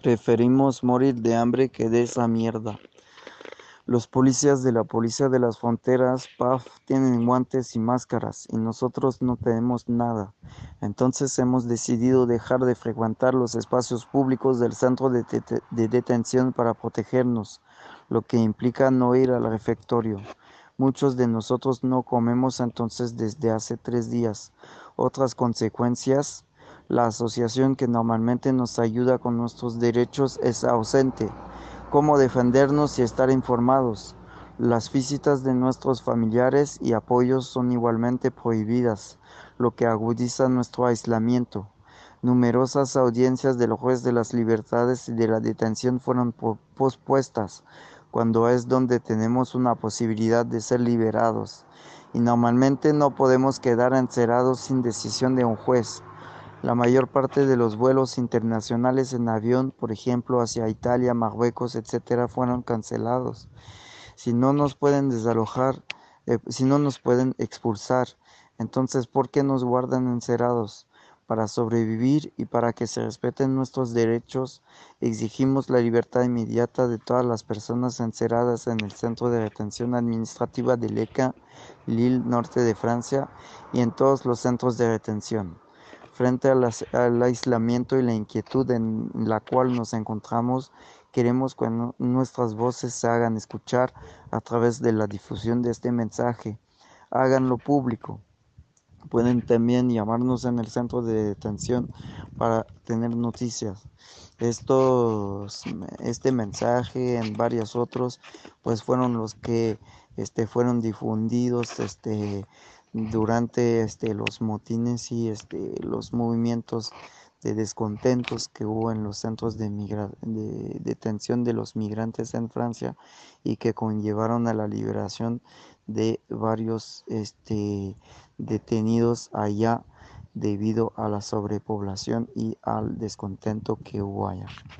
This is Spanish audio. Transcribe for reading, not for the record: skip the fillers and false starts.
Preferimos morir de hambre que de esa mierda. Los policías de la Policía de las Fronteras, PAF, tienen guantes y máscaras y nosotros no tenemos nada. Entonces hemos decidido dejar de frecuentar los espacios públicos del centro de detención para protegernos, lo que implica no ir al refectorio. Muchos de nosotros no comemos entonces desde hace 3 días. Otras consecuencias, la asociación que normalmente nos ayuda con nuestros derechos es ausente. Cómo defendernos y estar informados. Las visitas de nuestros familiares y apoyos son igualmente prohibidas, lo que agudiza nuestro aislamiento. Numerosas audiencias del juez de las libertades y de la detención fueron pospuestas, cuando es donde tenemos una posibilidad de ser liberados. Y normalmente no podemos quedar encerrados sin decisión de un juez. La mayor parte de los vuelos internacionales en avión, por ejemplo, hacia Italia, Marruecos, etcétera, fueron cancelados. Si no nos pueden desalojar, si no nos pueden expulsar, entonces ¿por qué nos guardan encerrados? Para sobrevivir y para que se respeten nuestros derechos, exigimos la libertad inmediata de todas las personas encerradas en el Centro de Retención Administrativa de Lecca, Lille, norte de Francia, y en todos los centros de retención. Frente al aislamiento y la inquietud en la cual nos encontramos, queremos que nuestras voces se hagan escuchar a través de la difusión de este mensaje. Háganlo público. Pueden también llamarnos en el centro de detención para tener noticias. Este mensaje en varios otros, pues fueron los que fueron difundidos durante los motines y los movimientos de descontentos que hubo en los centros de detención de los migrantes en Francia y que conllevaron a la liberación de varios detenidos allá debido a la sobrepoblación y al descontento que hubo allá.